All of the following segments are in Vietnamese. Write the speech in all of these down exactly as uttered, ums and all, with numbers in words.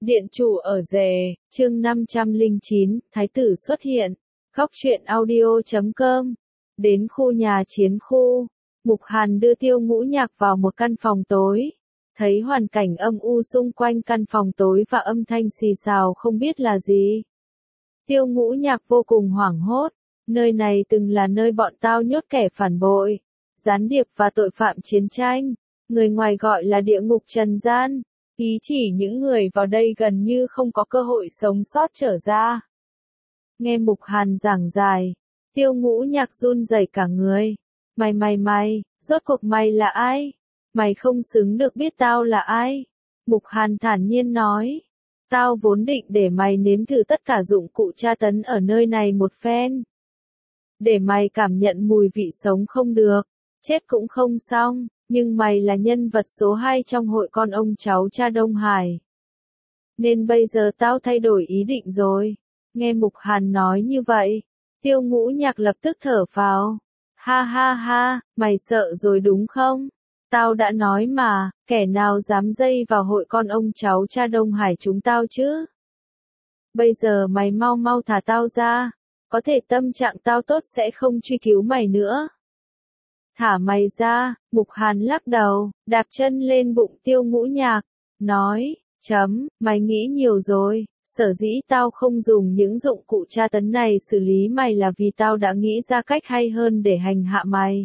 Điện chủ ở rể, chương năm trăm lẻ chín, Thái tử xuất hiện. Góc truyện audio chấm com. Đến khu nhà chiến khu, Mục Hàn đưa Tiêu Ngũ Nhạc vào một căn phòng tối. Thấy hoàn cảnh âm u xung quanh căn phòng tối và âm thanh xì xào không biết là gì. Tiêu Ngũ Nhạc vô cùng hoảng hốt. Nơi này từng là nơi bọn tao nhốt kẻ phản bội, gián điệp và tội phạm chiến tranh. Người ngoài gọi là địa ngục trần gian. Ý chỉ những người vào đây gần như không có cơ hội sống sót trở ra. Nghe Mục Hàn giảng dài, Tiêu Ngũ Nhạc run rẩy cả người. Mày mày mày, rốt cuộc mày là ai? Mày không xứng được biết tao là ai. Mục Hàn thản nhiên nói. Tao vốn định để mày nếm thử tất cả dụng cụ tra tấn ở nơi này một phen. Để mày cảm nhận mùi vị sống không được, chết cũng không xong. Nhưng mày là nhân vật số hai trong hội con ông cháu cha Đông Hải. Nên bây giờ tao thay đổi ý định rồi. Nghe Mục Hàn nói như vậy, Tiêu Ngũ Nhạc lập tức thở phào. Ha ha ha, mày sợ rồi đúng không? Tao đã nói mà, kẻ nào dám dây vào hội con ông cháu cha Đông Hải chúng tao chứ? Bây giờ mày mau mau thả tao ra. Có thể tâm trạng tao tốt sẽ không truy cứu mày nữa. Thả mày ra, Mục Hàn lắc đầu, đạp chân lên bụng Tiêu Ngũ Nhạc, nói, chấm, mày nghĩ nhiều rồi, sở dĩ tao không dùng những dụng cụ tra tấn này xử lý mày là vì tao đã nghĩ ra cách hay hơn để hành hạ mày.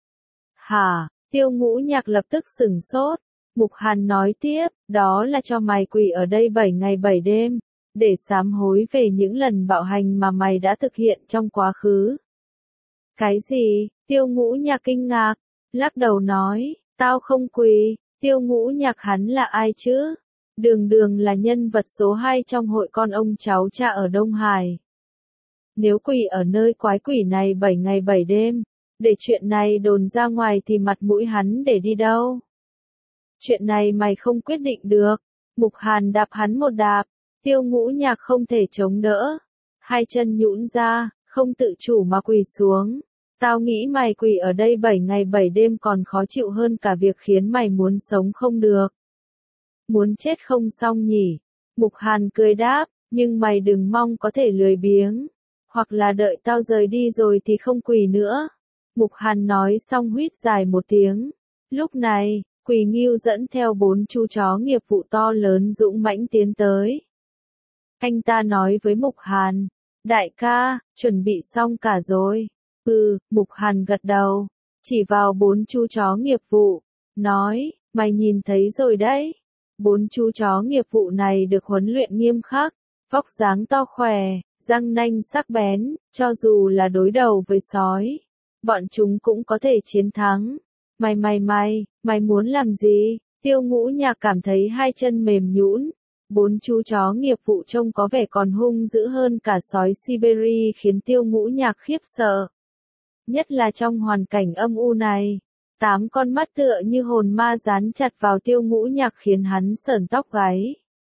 Hả, Tiêu Ngũ Nhạc lập tức sửng sốt, Mục Hàn nói tiếp, đó là cho mày quỳ ở đây bảy ngày bảy đêm, để sám hối về những lần bạo hành mà mày đã thực hiện trong quá khứ. Cái gì? Tiêu Ngũ Nhạc kinh ngạc, lắc đầu nói, tao không quỳ. Tiêu Ngũ Nhạc hắn là ai chứ? Đường đường là nhân vật số hai trong hội con ông cháu cha ở Đông Hải. Nếu quỳ ở nơi quái quỷ này bảy ngày bảy đêm, để chuyện này đồn ra ngoài thì mặt mũi hắn để đi đâu? Chuyện này mày không quyết định được. Mục Hàn đạp hắn một đạp, Tiêu Ngũ Nhạc không thể chống đỡ. Hai chân nhũn ra, không tự chủ mà quỳ xuống. Tao nghĩ mày quỳ ở đây bảy ngày bảy đêm còn khó chịu hơn cả việc khiến mày muốn sống không được. Muốn chết không xong nhỉ? Mục Hàn cười đáp, nhưng mày đừng mong có thể lười biếng. Hoặc là đợi tao rời đi rồi thì không quỳ nữa. Mục Hàn nói xong huýt dài một tiếng. Lúc này, Quỳ Ngưu dẫn theo bốn chú chó nghiệp vụ to lớn dũng mãnh tiến tới. Anh ta nói với Mục Hàn, đại ca, chuẩn bị xong cả rồi. Ừ, Mục Hàn gật đầu, chỉ vào bốn chú chó nghiệp vụ, nói, mày nhìn thấy rồi đấy. Bốn chú chó nghiệp vụ này được huấn luyện nghiêm khắc, vóc dáng to khỏe, răng nanh sắc bén, cho dù là đối đầu với sói, bọn chúng cũng có thể chiến thắng. Mày mày mày, mày muốn làm gì? Tiêu Ngũ Nhạc cảm thấy hai chân mềm nhũn. Bốn chú chó nghiệp vụ trông có vẻ còn hung dữ hơn cả sói Siberia khiến Tiêu Ngũ Nhạc khiếp sợ. Nhất là trong hoàn cảnh âm u này, tám con mắt tựa như hồn ma dán chặt vào Tiêu Ngũ Nhạc khiến hắn sởn tóc gáy.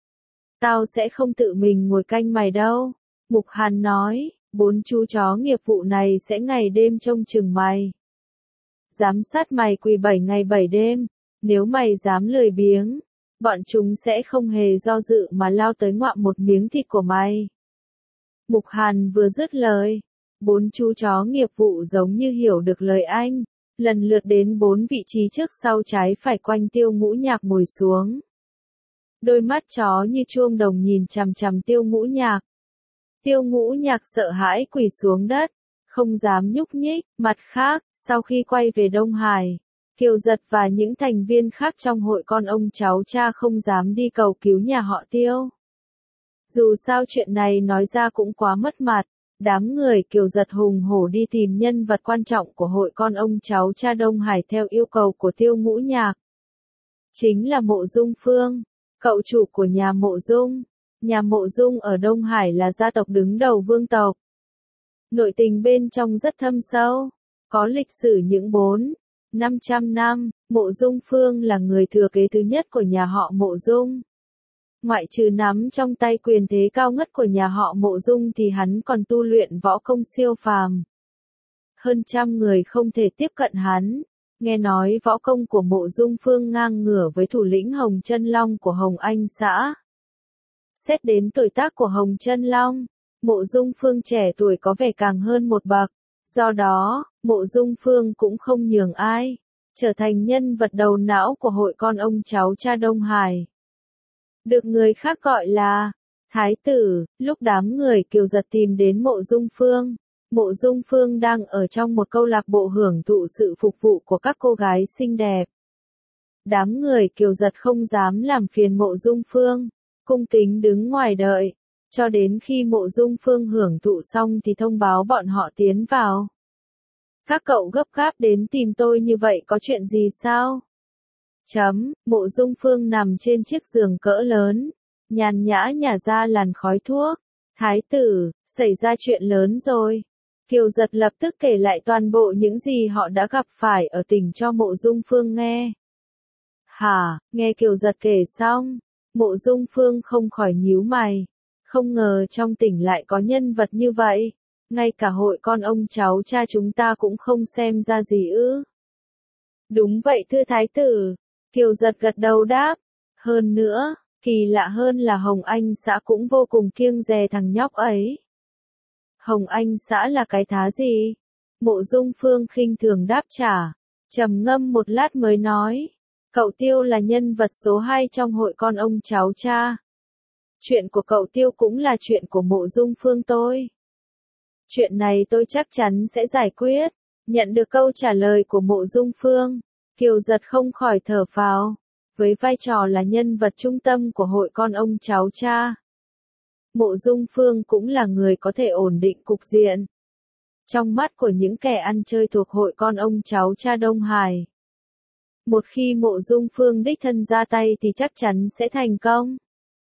Tao sẽ không tự mình ngồi canh mày đâu, Mục Hàn nói, bốn chú chó nghiệp vụ này sẽ ngày đêm trông chừng mày. Giám sát mày quỳ bảy ngày bảy đêm, nếu mày dám lười biếng, bọn chúng sẽ không hề do dự mà lao tới ngoạm một miếng thịt của mày. Mục Hàn vừa dứt lời, bốn chú chó nghiệp vụ giống như hiểu được lời anh, lần lượt đến bốn vị trí trước sau trái phải quanh Tiêu Ngũ Nhạc ngồi xuống. Đôi mắt chó như chuông đồng nhìn chằm chằm Tiêu Ngũ Nhạc. Tiêu Ngũ Nhạc sợ hãi quỳ xuống đất, không dám nhúc nhích. Mặt khác, sau khi quay về Đông Hải, Kiều Giật và những thành viên khác trong hội con ông cháu cha không dám đi cầu cứu nhà họ Tiêu. Dù sao chuyện này nói ra cũng quá mất mặt. Đám người Kiều Giật hùng hổ đi tìm nhân vật quan trọng của hội con ông cháu cha Đông Hải theo yêu cầu của Tiêu Ngũ Nhạc. Chính là Mộ Dung Phương, cậu chủ của nhà Mộ Dung. Nhà Mộ Dung ở Đông Hải là gia tộc đứng đầu vương tộc. Nội tình bên trong rất thâm sâu, có lịch sử những bốn, năm trăm năm, Mộ Dung Phương là người thừa kế thứ nhất của nhà họ Mộ Dung. Ngoại trừ nắm trong tay quyền thế cao ngất của nhà họ Mộ Dung thì hắn còn tu luyện võ công siêu phàm. Hơn trăm người không thể tiếp cận hắn. Nghe nói võ công của Mộ Dung Phương ngang ngửa với thủ lĩnh Hồng Chân Long của Hồng Anh xã. Xét đến tuổi tác của Hồng Chân Long, Mộ Dung Phương trẻ tuổi có vẻ càng hơn một bậc. Do đó, Mộ Dung Phương cũng không nhường ai, trở thành nhân vật đầu não của hội con ông cháu cha Đông Hải. Được người khác gọi là Thái tử. Lúc đám người Kiều Giật tìm đến Mộ Dung Phương, Mộ Dung Phương đang ở trong một câu lạc bộ hưởng thụ sự phục vụ của các cô gái xinh đẹp. Đám người Kiều Giật không dám làm phiền Mộ Dung Phương, cung kính đứng ngoài đợi, cho đến khi Mộ Dung Phương hưởng thụ xong thì thông báo bọn họ tiến vào. Các cậu gấp gáp đến tìm tôi như vậy có chuyện gì sao? Chấm, Mộ Dung Phương nằm trên chiếc giường cỡ lớn, nhàn nhã nhả ra làn khói thuốc. Thái tử, xảy ra chuyện lớn rồi. Kiều Giật lập tức kể lại toàn bộ những gì họ đã gặp phải ở tỉnh cho Mộ Dung Phương nghe. Hả, nghe Kiều Giật kể xong, Mộ Dung Phương không khỏi nhíu mày. Không ngờ trong tỉnh lại có nhân vật như vậy. Ngay cả hội con ông cháu cha chúng ta cũng không xem ra gì ư. Đúng vậy thưa thái tử. Kiều Giật gật đầu đáp. Hơn nữa, kỳ lạ hơn là Hồng Anh xã cũng vô cùng kiêng dè thằng nhóc ấy. Hồng Anh xã là cái thá gì? Mộ Dung Phương khinh thường đáp trả. Trầm ngâm một lát mới nói. Cậu Tiêu là nhân vật số hai trong hội con ông cháu cha. Chuyện của cậu Tiêu cũng là chuyện của Mộ Dung Phương tôi. Chuyện này tôi chắc chắn sẽ giải quyết. Nhận được câu trả lời của Mộ Dung Phương, Kiều Giật không khỏi thở phào. Với vai trò là nhân vật trung tâm của hội con ông cháu cha, Mộ Dung Phương cũng là người có thể ổn định cục diện. Trong mắt của những kẻ ăn chơi thuộc hội con ông cháu cha Đông Hải, một khi Mộ Dung Phương đích thân ra tay thì chắc chắn sẽ thành công.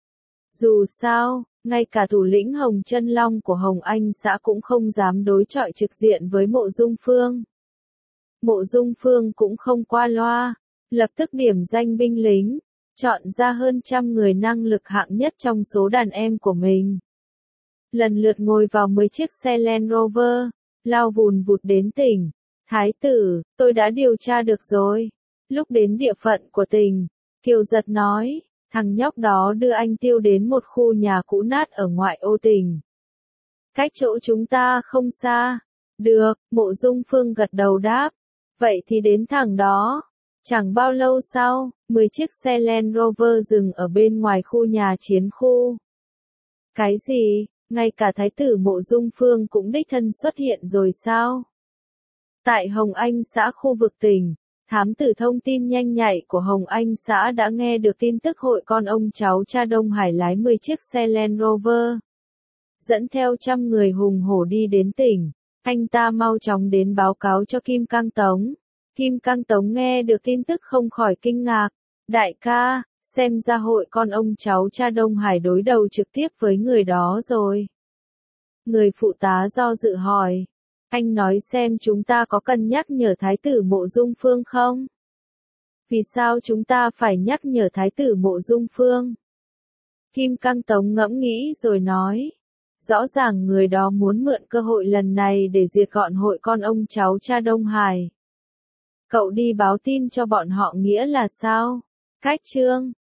Dù sao, ngay cả thủ lĩnh Hồng Chân Long của Hồng Anh xã cũng không dám đối chọi trực diện với Mộ Dung Phương. Mộ Dung Phương cũng không qua loa, lập tức điểm danh binh lính, chọn ra hơn trăm người năng lực hạng nhất trong số đàn em của mình. Lần lượt ngồi vào mười chiếc xe Land Rover, lao vùn vụt đến tỉnh. Thái tử, tôi đã điều tra được rồi. Lúc đến địa phận của tỉnh, Kiều Giật nói, thằng nhóc đó đưa anh Tiêu đến một khu nhà cũ nát ở ngoại ô tỉnh. Cách chỗ chúng ta không xa. Được, Mộ Dung Phương gật đầu đáp. Vậy thì đến thẳng đó. Chẳng bao lâu sau, mười chiếc xe Land Rover dừng ở bên ngoài khu nhà chiến khu. Cái gì, ngay cả thái tử Mộ Dung Phương cũng đích thân xuất hiện rồi sao? Tại Hồng Anh xã khu vực tỉnh, thám tử thông tin nhanh nhạy của Hồng Anh xã đã nghe được tin tức hội con ông cháu cha Đông Hải lái mười chiếc xe Land Rover, dẫn theo trăm người hùng hổ đi đến tỉnh. Anh ta mau chóng đến báo cáo cho Kim Cang Tống. Kim Cang Tống nghe được tin tức không khỏi kinh ngạc. Đại ca, xem ra hội con ông cháu cha Đông Hải đối đầu trực tiếp với người đó rồi. Người phụ tá do dự hỏi. Anh nói xem chúng ta có cần nhắc nhở thái tử Mộ Dung Phương không? Vì sao chúng ta phải nhắc nhở thái tử Mộ Dung Phương? Kim Cang Tống ngẫm nghĩ rồi nói. Rõ ràng người đó muốn mượn cơ hội lần này để diệt gọn hội con ông cháu cha Đông Hải. Cậu đi báo tin cho bọn họ nghĩa là sao? Cách chương